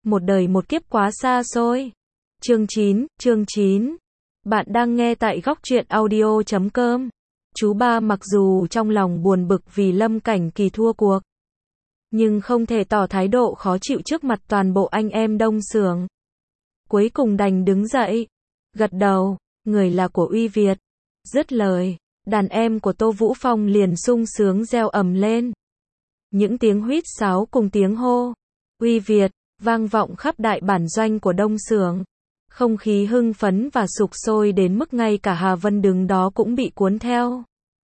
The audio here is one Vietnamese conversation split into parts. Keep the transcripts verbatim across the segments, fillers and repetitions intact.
một đời một kiếp quá xa xôi. Chương chín, chương chín. Bạn đang nghe tại góc truyện audio chấm com. Chú ba mặc dù trong lòng buồn bực vì Lâm Cảnh Kỳ thua cuộc, nhưng không thể tỏ thái độ khó chịu trước mặt toàn bộ anh em Đông Xưởng. Cuối cùng đành đứng dậy, gật đầu, người là của Uy Việt. Dứt lời, đàn em của Tô Vũ Phong liền sung sướng reo ầm lên. Những tiếng huýt sáo cùng tiếng hô Uy Việt vang vọng khắp đại bản doanh của Đông Xưởng. Không khí hưng phấn và sục sôi đến mức ngay cả Hà Vân đứng đó cũng bị cuốn theo.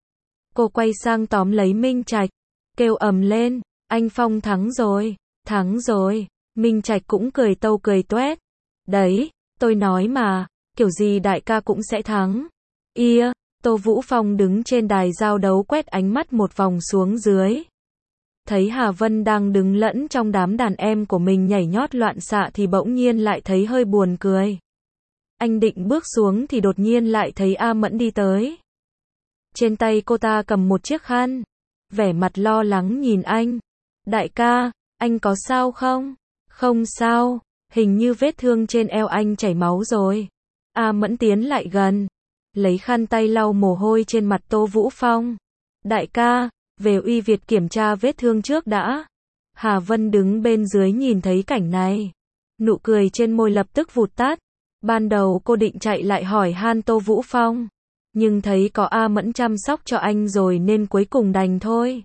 Cô quay sang tóm lấy Minh Trạch, kêu ầm lên, anh Phong thắng rồi, thắng rồi. Minh Trạch cũng cười tâu cười toét. Đấy, tôi nói mà, kiểu gì đại ca cũng sẽ thắng. Ia, Tô Vũ Phong đứng trên đài giao đấu quét ánh mắt một vòng xuống dưới. Thấy Hà Vân đang đứng lẫn trong đám đàn em của mình nhảy nhót loạn xạ thì bỗng nhiên lại thấy hơi buồn cười. Anh định bước xuống thì đột nhiên lại thấy A Mẫn đi tới. Trên tay cô ta cầm một chiếc khăn, vẻ mặt lo lắng nhìn anh. Đại ca, anh có sao không? Không sao, hình như vết thương trên eo anh chảy máu rồi. A Mẫn tiến lại gần, lấy khăn tay lau mồ hôi trên mặt Tô Vũ Phong. Đại ca, về Uy Việt kiểm tra vết thương trước đã. Hà Vân đứng bên dưới nhìn thấy cảnh này, nụ cười trên môi lập tức vụt tắt. Ban đầu cô định chạy lại hỏi han Tô Vũ Phong, nhưng thấy có A Mẫn chăm sóc cho anh rồi nên cuối cùng đành thôi.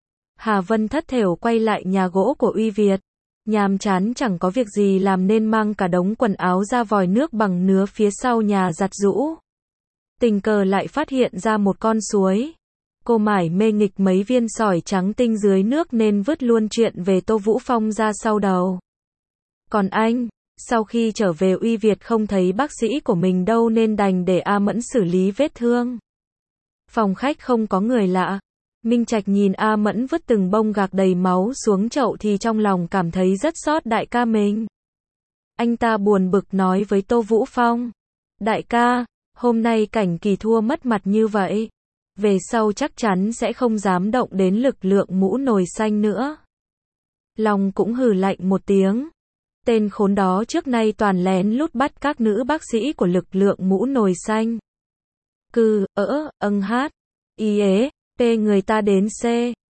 Hà Vân thất thểu quay lại nhà gỗ của Uy Việt, nhàm chán chẳng có việc gì làm nên mang cả đống quần áo ra vòi nước bằng nứa phía sau nhà giặt giũ. Tình cờ lại phát hiện ra một con suối. Cô mải mê nghịch mấy viên sỏi trắng tinh dưới nước nên vứt luôn chuyện về Tô Vũ Phong ra sau đầu. Còn anh, sau khi trở về Uy Việt không thấy bác sĩ của mình đâu nên đành để A Mẫn xử lý vết thương. Phòng khách không có người lạ. Minh Trạch nhìn A Mẫn vứt từng bông gạc đầy máu xuống chậu thì trong lòng cảm thấy rất xót đại ca mình. Anh ta buồn bực nói với Tô Vũ Phong. Đại ca, hôm nay Cảnh Kỳ thua mất mặt như vậy, về sau chắc chắn sẽ không dám động đến lực lượng mũ nồi xanh nữa. Long cũng hừ lạnh một tiếng. Tên khốn đó trước nay toàn lén lút bắt các nữ bác sĩ của lực lượng mũ nồi xanh. Cư, ỡ, âng hát, y ế, p người ta đến c,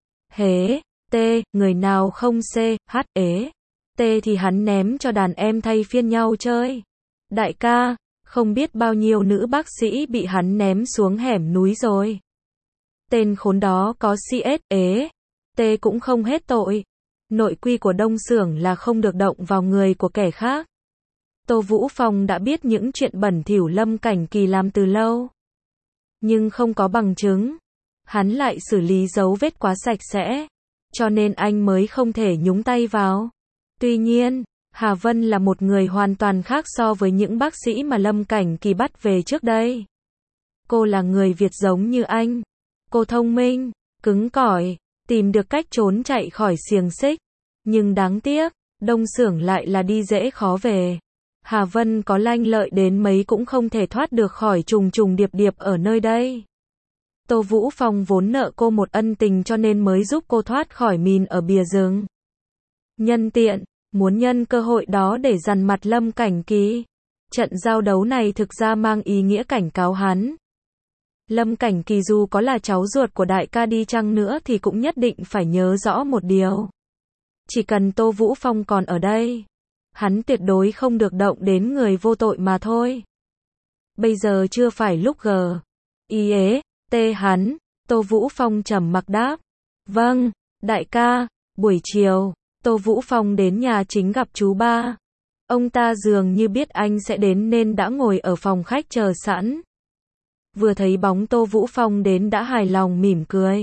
hế, t, người nào không c, h ế, t thì hắn ném cho đàn em thay phiên nhau chơi. Đại ca, không biết bao nhiêu nữ bác sĩ bị hắn ném xuống hẻm núi rồi. Tên khốn đó có cs ế, t cũng không hết tội. Nội quy của Đông Xưởng là không được động vào người của kẻ khác. Tô Vũ Phong đã biết những chuyện bẩn thỉu Lâm Cảnh Kỳ làm từ lâu, nhưng không có bằng chứng. Hắn lại xử lý dấu vết quá sạch sẽ, cho nên anh mới không thể nhúng tay vào. Tuy nhiên, Hà Vân là một người hoàn toàn khác so với những bác sĩ mà Lâm Cảnh Kỳ bắt về trước đây. Cô là người Việt giống như anh. Cô thông minh, cứng cỏi, tìm được cách trốn chạy khỏi xiềng xích. Nhưng đáng tiếc, Đông Xưởng lại là đi dễ khó về. Hà Vân có lanh lợi đến mấy cũng không thể thoát được khỏi trùng trùng điệp điệp ở nơi đây. Tô Vũ Phong vốn nợ cô một ân tình cho nên mới giúp cô thoát khỏi mìn ở bìa rừng. Nhân tiện, muốn nhân cơ hội đó để dằn mặt Lâm Cảnh Kỳ. Trận giao đấu này thực ra mang ý nghĩa cảnh cáo hắn. Lâm Cảnh Kỳ dù có là cháu ruột của đại ca đi chăng nữa thì cũng nhất định phải nhớ rõ một điều. Chỉ cần Tô Vũ Phong còn ở đây, hắn tuyệt đối không được động đến người vô tội mà thôi. Bây giờ chưa phải lúc g. Y ế, t hắn, Tô Vũ Phong trầm mặc đáp. Vâng, đại ca. Buổi chiều, Tô Vũ Phong đến nhà chính gặp chú ba. Ông ta dường như biết anh sẽ đến nên đã ngồi ở phòng khách chờ sẵn. Vừa thấy bóng Tô Vũ Phong đến đã hài lòng mỉm cười.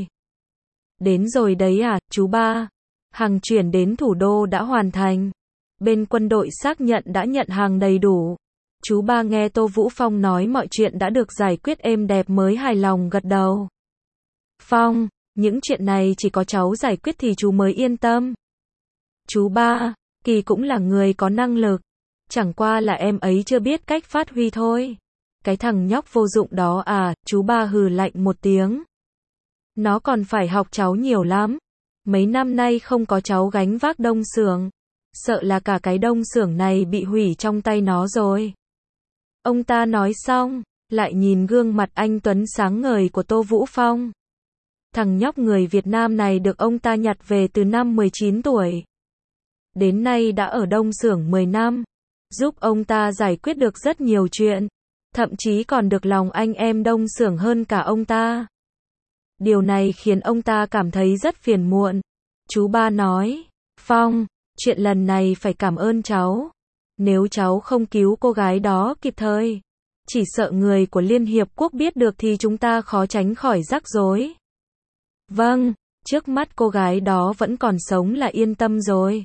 Đến rồi đấy à, chú ba. Hàng chuyển đến thủ đô đã hoàn thành. Bên quân đội xác nhận đã nhận hàng đầy đủ. Chú ba nghe Tô Vũ Phong nói mọi chuyện đã được giải quyết êm đẹp mới hài lòng gật đầu. Phong, những chuyện này chỉ có cháu giải quyết thì chú mới yên tâm. Chú ba, Kỳ cũng là người có năng lực. Chẳng qua là em ấy chưa biết cách phát huy thôi. Cái thằng nhóc vô dụng đó à, chú ba hừ lạnh một tiếng. Nó còn phải học cháu nhiều lắm. Mấy năm nay không có cháu gánh vác Đông Xưởng. sợ là cả cái đông xưởng này bị hủy trong tay nó rồi. Ông ta nói xong, lại nhìn gương mặt anh tuấn sáng ngời của Tô Vũ Phong. Thằng nhóc người Việt Nam này được ông ta nhặt về từ năm mười chín tuổi. Đến nay đã ở đông xưởng mười năm, giúp ông ta giải quyết được rất nhiều chuyện, thậm chí còn được lòng anh em đông xưởng hơn cả ông ta. Điều này khiến ông ta cảm thấy rất phiền muộn. Chú ba nói, Phong, chuyện lần này phải cảm ơn cháu. Nếu cháu không cứu cô gái đó kịp thời, chỉ sợ người của Liên Hiệp Quốc biết được thì chúng ta khó tránh khỏi rắc rối. Vâng, trước mắt cô gái đó vẫn còn sống là yên tâm rồi.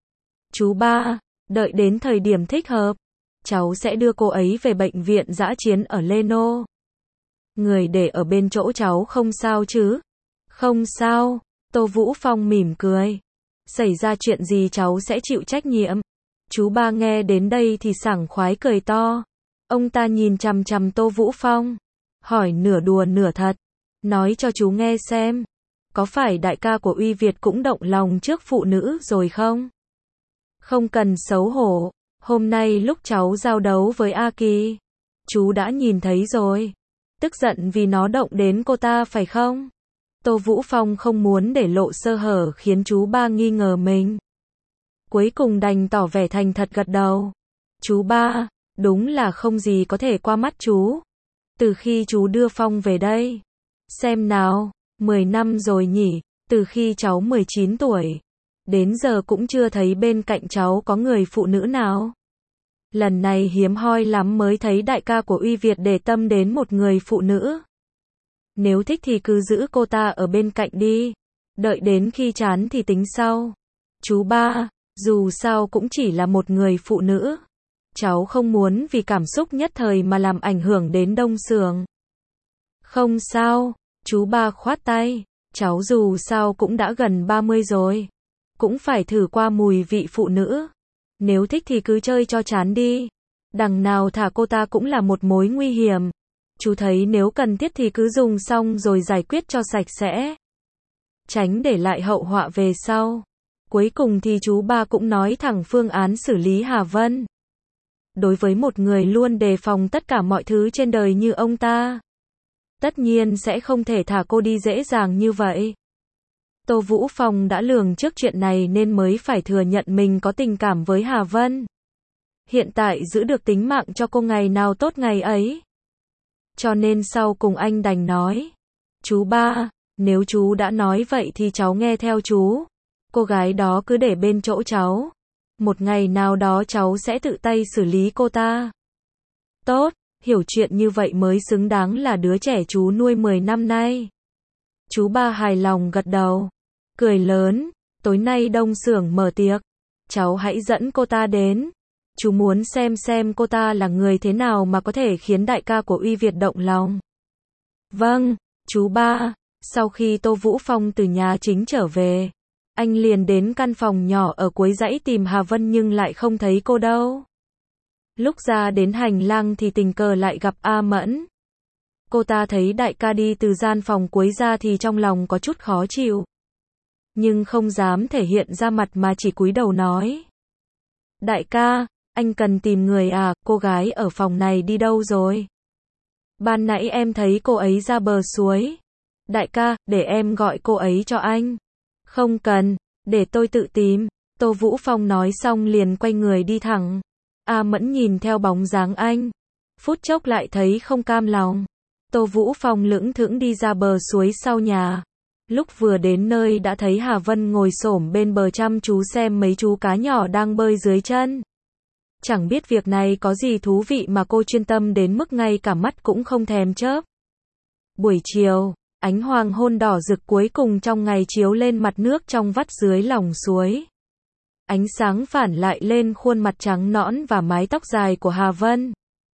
Chú ba, đợi đến thời điểm thích hợp, cháu sẽ đưa cô ấy về bệnh viện dã chiến ở Leno. Người để ở bên chỗ cháu không sao chứ? Không sao, Tô Vũ Phong mỉm cười. Xảy ra chuyện gì cháu sẽ chịu trách nhiệm. Chú ba nghe đến đây thì sảng khoái cười to. Ông ta nhìn chằm chằm Tô Vũ Phong, hỏi nửa đùa nửa thật. Nói cho chú nghe xem, có phải đại ca của Uy Việt cũng động lòng trước phụ nữ rồi không? Không cần xấu hổ, hôm nay lúc cháu giao đấu với A Kỳ, chú đã nhìn thấy rồi. Tức giận vì nó động đến cô ta phải không? Tô Vũ Phong không muốn để lộ sơ hở khiến chú ba nghi ngờ mình. Cuối cùng đành tỏ vẻ thành thật gật đầu. Chú ba, đúng là không gì có thể qua mắt chú. Từ khi chú đưa Phong về đây, xem nào, mười năm rồi nhỉ, từ khi cháu mười chín tuổi, đến giờ cũng chưa thấy bên cạnh cháu có người phụ nữ nào. Lần này hiếm hoi lắm mới thấy đại ca của Uy Việt để tâm đến một người phụ nữ. Nếu thích thì cứ giữ cô ta ở bên cạnh đi, đợi đến khi chán thì tính sau. Chú ba, dù sao cũng chỉ là một người phụ nữ. Cháu không muốn vì cảm xúc nhất thời mà làm ảnh hưởng đến đông xưởng. Không sao, chú ba khoát tay, cháu dù sao cũng đã gần ba mươi rồi. Cũng phải thử qua mùi vị phụ nữ. Nếu thích thì cứ chơi cho chán đi. Đằng nào thả cô ta cũng là một mối nguy hiểm. Chú thấy nếu cần thiết thì cứ dùng xong rồi giải quyết cho sạch sẽ. Tránh để lại hậu họa về sau. Cuối cùng thì chú ba cũng nói thẳng phương án xử lý Hà Vân. Đối với một người luôn đề phòng tất cả mọi thứ trên đời như ông ta, tất nhiên sẽ không thể thả cô đi dễ dàng như vậy. Tô Vũ Phong đã lường trước chuyện này nên mới phải thừa nhận mình có tình cảm với Hà Vân. Hiện tại giữ được tính mạng cho cô ngày nào tốt ngày ấy. Cho nên sau cùng anh đành nói, chú ba, nếu chú đã nói vậy thì cháu nghe theo chú. Cô gái đó cứ để bên chỗ cháu. Một ngày nào đó cháu sẽ tự tay xử lý cô ta. Tốt, hiểu chuyện như vậy mới xứng đáng là đứa trẻ chú nuôi mười năm nay. Chú ba hài lòng gật đầu, cười lớn, tối nay đông xưởng mở tiệc, cháu hãy dẫn cô ta đến. Chú muốn xem xem cô ta là người thế nào mà có thể khiến đại ca của Uy Việt động lòng. Vâng, chú ba. Sau khi Tô Vũ Phong từ nhà chính trở về, anh liền đến căn phòng nhỏ ở cuối dãy tìm Hà Vân nhưng lại không thấy cô đâu. Lúc ra đến hành lang thì tình cờ lại gặp A Mẫn. Cô ta thấy đại ca đi từ gian phòng cuối ra thì trong lòng có chút khó chịu, nhưng không dám thể hiện ra mặt mà chỉ cúi đầu nói. Đại ca, anh cần tìm người à, cô gái ở phòng này đi đâu rồi? Ban nãy em thấy cô ấy ra bờ suối. Đại ca, để em gọi cô ấy cho anh. Không cần, để tôi tự tìm. Tô Vũ Phong nói xong liền quay người đi thẳng. A Mẫn nhìn theo bóng dáng anh, phút chốc lại thấy không cam lòng. Tô Vũ Phong lững thững đi ra bờ suối sau nhà. Lúc vừa đến nơi đã thấy Hà Vân ngồi xổm bên bờ chăm chú xem mấy chú cá nhỏ đang bơi dưới chân. Chẳng biết việc này có gì thú vị mà cô chuyên tâm đến mức ngay cả mắt cũng không thèm chớp. Buổi chiều, ánh hoàng hôn đỏ rực cuối cùng trong ngày chiếu lên mặt nước trong vắt dưới lòng suối. Ánh sáng phản lại lên khuôn mặt trắng nõn và mái tóc dài của Hà Vân,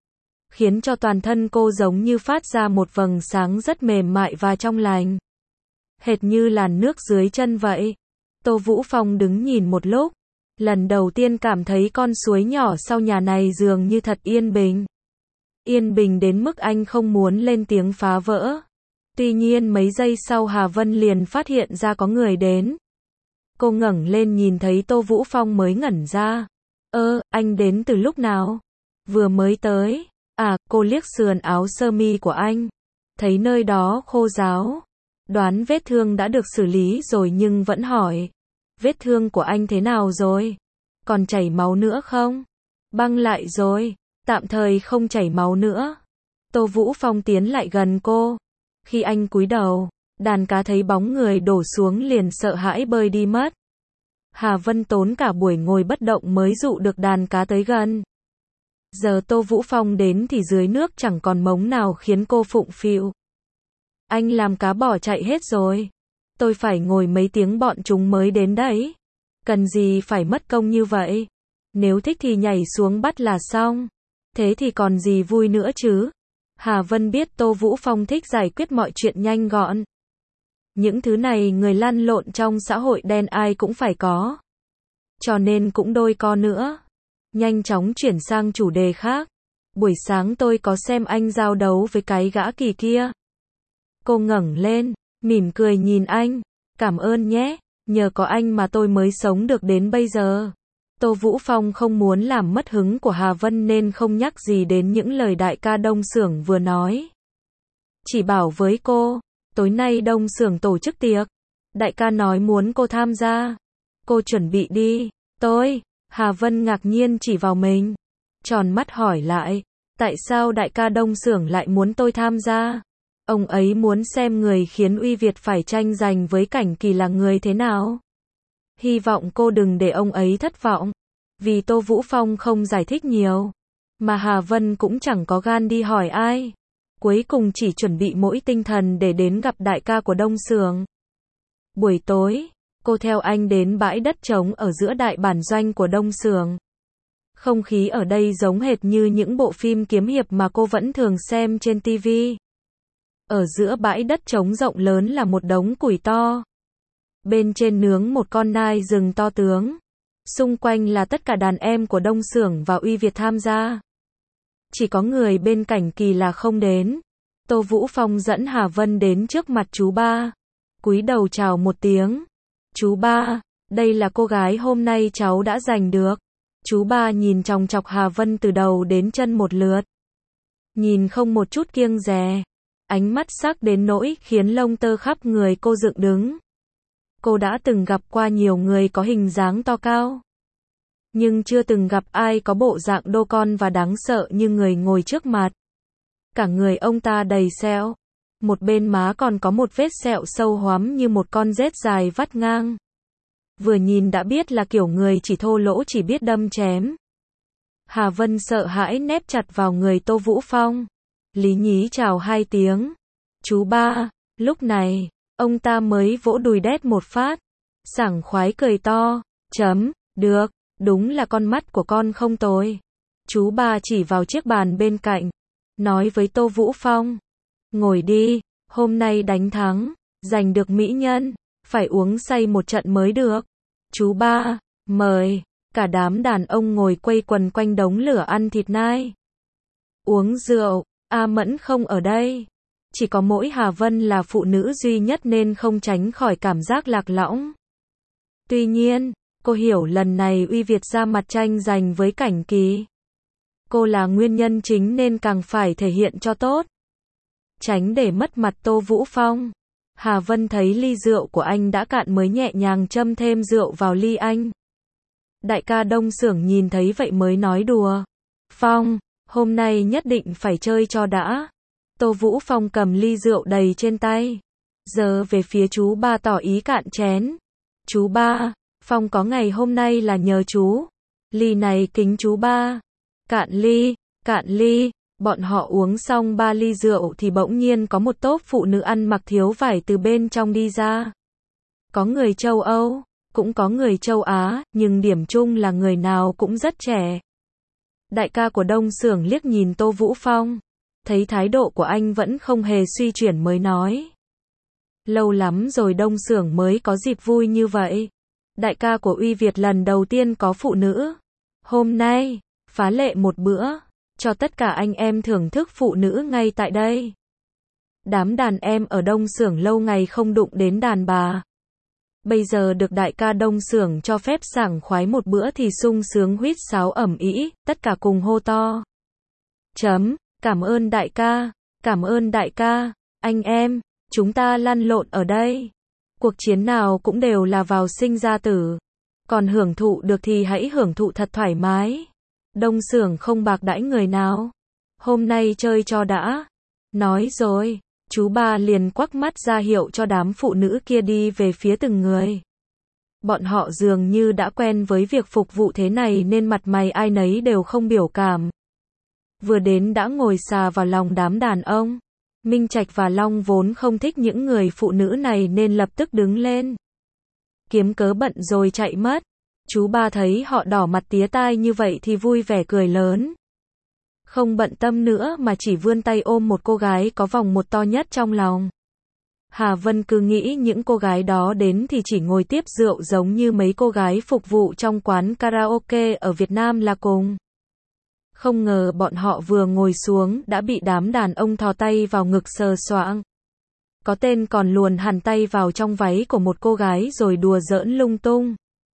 khiến cho toàn thân cô giống như phát ra một vầng sáng rất mềm mại và trong lành, hệt như làn nước dưới chân vậy. Tô Vũ Phong đứng nhìn một lúc, lần đầu tiên cảm thấy con suối nhỏ sau nhà này dường như thật yên bình. Yên bình đến mức anh không muốn lên tiếng phá vỡ. Tuy nhiên mấy giây sau Hà Vân liền phát hiện ra có người đến. Cô ngẩng lên nhìn thấy Tô Vũ Phong mới ngẩn ra. Ơ, anh đến từ lúc nào? Vừa mới tới. À, cô liếc sườn áo sơ mi của anh. Thấy nơi đó khô ráo. Đoán vết thương đã được xử lý rồi nhưng vẫn hỏi. Vết thương của anh thế nào rồi? Còn chảy máu nữa không? Băng lại rồi. Tạm thời không chảy máu nữa. Tô Vũ Phong tiến lại gần cô. Khi anh cúi đầu, đàn cá thấy bóng người đổ xuống liền sợ hãi bơi đi mất. Hà Vân tốn cả buổi ngồi bất động mới dụ được đàn cá tới gần. Giờ Tô Vũ Phong đến thì dưới nước chẳng còn mống nào khiến cô phụng phịu. Anh làm cá bỏ chạy hết rồi. Tôi phải ngồi mấy tiếng bọn chúng mới đến đấy. Cần gì phải mất công như vậy? Nếu thích thì nhảy xuống bắt là xong. Thế thì còn gì vui nữa chứ? Hà Vân biết Tô Vũ Phong thích giải quyết mọi chuyện nhanh gọn. Những thứ này người lăn lộn trong xã hội đen ai cũng phải có. Cho nên cũng đôi co nữa. Nhanh chóng chuyển sang chủ đề khác. Buổi sáng tôi có xem anh giao đấu với cái gã Kỳ kia. Cô ngẩng lên, mỉm cười nhìn anh. Cảm ơn nhé, nhờ có anh mà tôi mới sống được đến bây giờ. Tô Vũ Phong không muốn làm mất hứng của Hà Vân nên không nhắc gì đến những lời đại ca Đông Xưởng vừa nói. Chỉ bảo với cô, tối nay Đông Xưởng tổ chức tiệc. Đại ca nói muốn cô tham gia. Cô chuẩn bị đi. Tôi, Hà Vân ngạc nhiên chỉ vào mình. Tròn mắt hỏi lại, tại sao đại ca Đông Xưởng lại muốn tôi tham gia? Ông ấy muốn xem người khiến Uy Việt phải tranh giành với Cảnh Kỳ là người thế nào. Hy vọng cô đừng để ông ấy thất vọng. Vì Tô Vũ Phong không giải thích nhiều. Mà Hà Vân cũng chẳng có gan đi hỏi ai. Cuối cùng chỉ chuẩn bị mỗi tinh thần để đến gặp đại ca của Đông Xưởng. Buổi tối, cô theo anh đến bãi đất trống ở giữa đại bản doanh của Đông Xưởng. Không khí ở đây giống hệt như những bộ phim kiếm hiệp mà cô vẫn thường xem trên ti vi. Ở giữa bãi đất trống rộng lớn là một đống củi to. Bên trên nướng một con nai rừng to tướng. Xung quanh là tất cả đàn em của Đông Xưởng và Uy Việt tham gia. Chỉ có người bên Cảnh Kỳ là không đến. Tô Vũ Phong dẫn Hà Vân đến trước mặt chú ba. Cúi đầu chào một tiếng. Chú ba, đây là cô gái hôm nay cháu đã giành được. Chú ba nhìn chòng chọc Hà Vân từ đầu đến chân một lượt. Nhìn không một chút kiêng dè. Ánh mắt sắc đến nỗi khiến lông tơ khắp người cô dựng đứng. Cô đã từng gặp qua nhiều người có hình dáng to cao. Nhưng chưa từng gặp ai có bộ dạng đô con và đáng sợ như người ngồi trước mặt. Cả người ông ta đầy sẹo. Một bên má còn có một vết sẹo sâu hoắm như một con rết dài vắt ngang. Vừa nhìn đã biết là kiểu người chỉ thô lỗ chỉ biết đâm chém. Hà Vân sợ hãi nép chặt vào người Tô Vũ Phong. Lý nhí chào hai tiếng. Chú ba, lúc này, ông ta mới vỗ đùi đét một phát. Sảng khoái cười to. Chấm, được, đúng là con mắt của con không tồi. Chú ba chỉ vào chiếc bàn bên cạnh. Nói với Tô Vũ Phong. Ngồi đi, hôm nay đánh thắng, giành được mỹ nhân, phải uống say một trận mới được. Chú ba, mời. Cả đám đàn ông ngồi quây quần quanh đống lửa ăn thịt nai. Uống rượu, A Mẫn không ở đây. Chỉ có mỗi Hà Vân là phụ nữ duy nhất nên không tránh khỏi cảm giác lạc lõng. Tuy nhiên, cô hiểu lần này Uy Việt ra mặt tranh giành với Cảnh Kỳ. Cô là nguyên nhân chính nên càng phải thể hiện cho tốt. Tránh để mất mặt Tô Vũ Phong. Hà Vân thấy ly rượu của anh đã cạn mới nhẹ nhàng châm thêm rượu vào ly anh. Đại ca Đông Xưởng nhìn thấy vậy mới nói đùa. Phong, hôm nay nhất định phải chơi cho đã. Tô Vũ Phong cầm ly rượu đầy trên tay. Giờ về phía chú ba tỏ ý cạn chén. Chú ba, Phong có ngày hôm nay là nhờ chú. Ly này kính chú ba. Cạn ly, cạn ly. Bọn họ uống xong ba ly rượu thì bỗng nhiên có một tốp phụ nữ ăn mặc thiếu vải từ bên trong đi ra. Có người châu Âu, cũng có người châu Á, nhưng điểm chung là người nào cũng rất trẻ. Đại ca của Đông Xưởng liếc nhìn Tô Vũ Phong. Thấy thái độ của anh vẫn không hề suy chuyển mới nói. Lâu lắm rồi Đông Xưởng mới có dịp vui như vậy. Đại ca của Uy Việt lần đầu tiên có phụ nữ. Hôm nay, phá lệ một bữa. Cho tất cả anh em thưởng thức phụ nữ ngay tại đây. Đám đàn em ở Đông Xưởng lâu ngày không đụng đến đàn bà. Bây giờ được đại ca Đông Xưởng cho phép sảng khoái một bữa thì sung sướng huýt sáo ầm ĩ, tất cả cùng hô to. Chấm, cảm ơn đại ca, cảm ơn đại ca, anh em, chúng ta lăn lộn ở đây. Cuộc chiến nào cũng đều là vào sinh ra tử. Còn hưởng thụ được thì hãy hưởng thụ thật thoải mái. Đông Xưởng không bạc đãi người nào. Hôm nay chơi cho đã. Nói rồi, chú ba liền quắc mắt ra hiệu cho đám phụ nữ kia đi về phía từng người. Bọn họ dường như đã quen với việc phục vụ thế này nên mặt mày ai nấy đều không biểu cảm. Vừa đến đã ngồi xà vào lòng đám đàn ông. Minh Trạch và Long vốn không thích những người phụ nữ này nên lập tức đứng lên. Kiếm cớ bận rồi chạy mất. Chú ba thấy họ đỏ mặt tía tai như vậy thì vui vẻ cười lớn. Không bận tâm nữa mà chỉ vươn tay ôm một cô gái có vòng một to nhất trong lòng. Hà Vân cứ nghĩ những cô gái đó đến thì chỉ ngồi tiếp rượu giống như mấy cô gái phục vụ trong quán karaoke ở Việt Nam là cùng. Không ngờ bọn họ vừa ngồi xuống đã bị đám đàn ông thò tay vào ngực sờ soạng. Có tên còn luồn hẳn tay vào trong váy của một cô gái rồi đùa giỡn lung tung.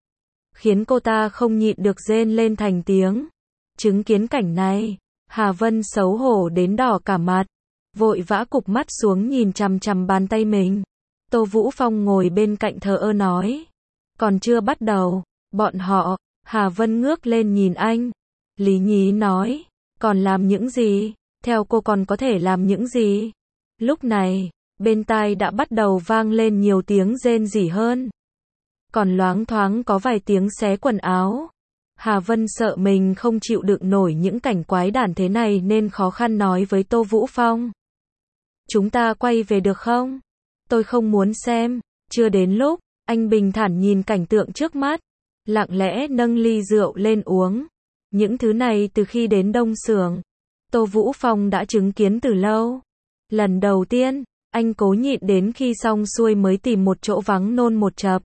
Khiến cô ta không nhịn được rên lên thành tiếng. Chứng kiến cảnh này, Hà Vân xấu hổ đến đỏ cả mặt. Vội vã cụp mắt xuống nhìn chằm chằm bàn tay mình. Tô Vũ Phong ngồi bên cạnh thờ ơ nói. Còn chưa bắt đầu, bọn họ, Hà Vân ngước lên nhìn anh. Lý nhí nói, còn làm những gì? Theo cô còn có thể làm những gì? Lúc này, bên tai đã bắt đầu vang lên nhiều tiếng rên rỉ hơn. Còn loáng thoáng có vài tiếng xé quần áo. Hà Vân sợ mình không chịu đựng nổi những cảnh quái đản thế này nên khó khăn nói với Tô Vũ Phong. Chúng ta quay về được không? Tôi không muốn xem. Chưa đến lúc, anh bình thản nhìn cảnh tượng trước mắt. Lặng lẽ nâng ly rượu lên uống. Những thứ này từ khi đến Đông Xưởng, Tô Vũ Phong đã chứng kiến từ lâu. Lần đầu tiên, anh cố nhịn đến khi xong xuôi mới tìm một chỗ vắng nôn một chập.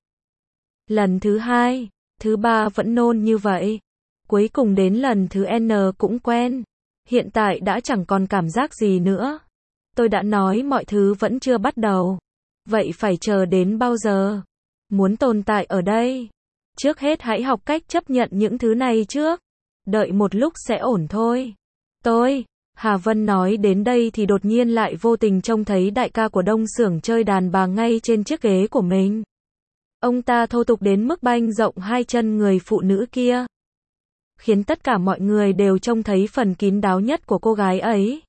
Lần thứ hai, thứ ba vẫn nôn như vậy. Cuối cùng đến lần thứ N cũng quen. Hiện tại đã chẳng còn cảm giác gì nữa. Tôi đã nói mọi thứ vẫn chưa bắt đầu. Vậy phải chờ đến bao giờ? Muốn tồn tại ở đây, trước hết hãy học cách chấp nhận những thứ này trước. Đợi một lúc sẽ ổn thôi. Tôi, Hà Vân nói đến đây thì đột nhiên lại vô tình trông thấy đại ca của Đông Xưởng chơi đàn bà ngay trên chiếc ghế của mình. Ông ta thô tục đến mức banh rộng hai chân người phụ nữ kia. Khiến tất cả mọi người đều trông thấy phần kín đáo nhất của cô gái ấy.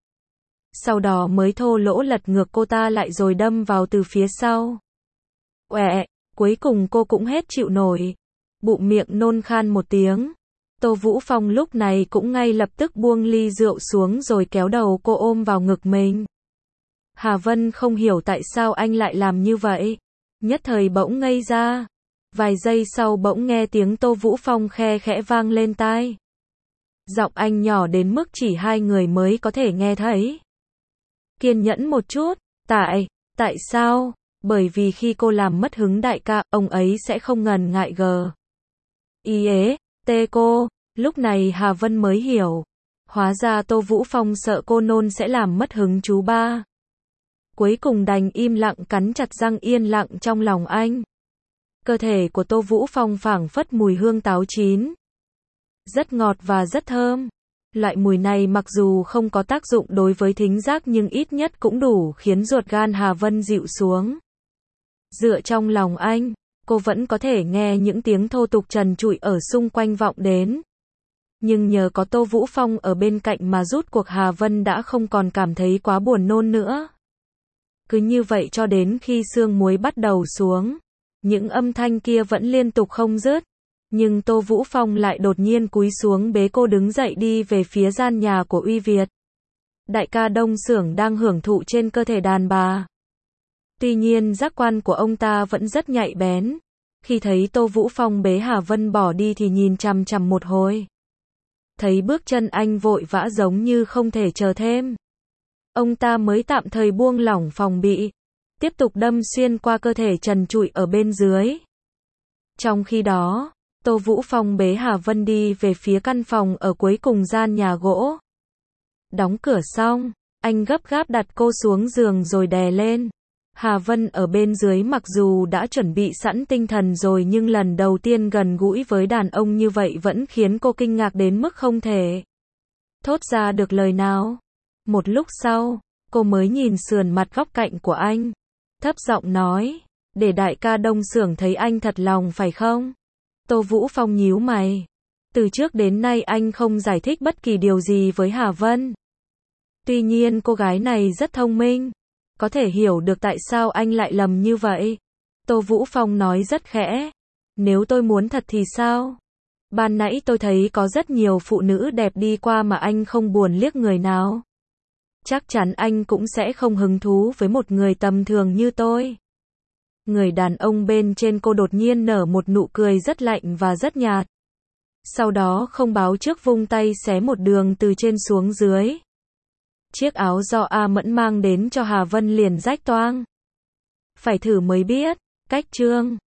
Sau đó mới thô lỗ lật ngược cô ta lại rồi đâm vào từ phía sau. Uẹ, cuối cùng cô cũng hết chịu nổi. Bụng miệng nôn khan một tiếng. Tô Vũ Phong lúc này cũng ngay lập tức buông ly rượu xuống rồi kéo đầu cô ôm vào ngực mình. Hà Vân không hiểu tại sao anh lại làm như vậy. Nhất thời bỗng ngây ra. Vài giây sau bỗng nghe tiếng Tô Vũ Phong khe khẽ vang lên tai. Giọng anh nhỏ đến mức chỉ hai người mới có thể nghe thấy. Kiên nhẫn một chút. Tại, tại sao? Bởi vì khi cô làm mất hứng đại ca, ông ấy sẽ không ngần ngại gờ. Ý ế, tê cô. Lúc này Hà Vân mới hiểu. Hóa ra Tô Vũ Phong sợ cô nôn sẽ làm mất hứng chú ba. Cuối cùng đành im lặng cắn chặt răng yên lặng trong lòng anh. Cơ thể của Tô Vũ Phong phảng phất mùi hương táo chín. Rất ngọt và rất thơm. Loại mùi này mặc dù không có tác dụng đối với thính giác nhưng ít nhất cũng đủ khiến ruột gan Hà Vân dịu xuống. Dựa trong lòng anh, cô vẫn có thể nghe những tiếng thô tục trần trụi ở xung quanh vọng đến. Nhưng nhờ có Tô Vũ Phong ở bên cạnh mà rút cuộc Hà Vân đã không còn cảm thấy quá buồn nôn nữa. Cứ như vậy cho đến khi xương muối bắt đầu xuống. Những âm thanh kia vẫn liên tục không dứt. Nhưng Tô Vũ Phong lại đột nhiên cúi xuống bế cô đứng dậy đi về phía gian nhà của Uy Việt. Đại ca Đông Xưởng đang hưởng thụ trên cơ thể đàn bà. Tuy nhiên giác quan của ông ta vẫn rất nhạy bén. Khi thấy Tô Vũ Phong bế Hà Vân bỏ đi thì nhìn chằm chằm một hồi. Thấy bước chân anh vội vã giống như không thể chờ thêm. Ông ta mới tạm thời buông lỏng phòng bị. Tiếp tục đâm xuyên qua cơ thể trần trụi ở bên dưới. Trong khi đó, Tô Vũ Phong bế Hà Vân đi về phía căn phòng ở cuối cùng gian nhà gỗ. Đóng cửa xong, anh gấp gáp đặt cô xuống giường rồi đè lên. Hà Vân ở bên dưới mặc dù đã chuẩn bị sẵn tinh thần rồi nhưng lần đầu tiên gần gũi với đàn ông như vậy vẫn khiến cô kinh ngạc đến mức không thể thốt ra được lời nào. Một lúc sau, cô mới nhìn sườn mặt góc cạnh của anh, thấp giọng nói, để đại ca Đông Xưởng thấy anh thật lòng phải không? Tô Vũ Phong nhíu mày. Từ trước đến nay anh không giải thích bất kỳ điều gì với Hà Vân. Tuy nhiên cô gái này rất thông minh, có thể hiểu được tại sao anh lại lầm như vậy. Tô Vũ Phong nói rất khẽ, nếu tôi muốn thật thì sao? Ban nãy tôi thấy có rất nhiều phụ nữ đẹp đi qua mà anh không buồn liếc người nào. Chắc chắn anh cũng sẽ không hứng thú với một người tầm thường như tôi. Người đàn ông bên trên cô đột nhiên nở một nụ cười rất lạnh và rất nhạt. Sau đó không báo trước vung tay xé một đường từ trên xuống dưới. Chiếc áo do A Mẫn mang đến cho Hà Vân liền rách toang. Phải thử mới biết, cách chương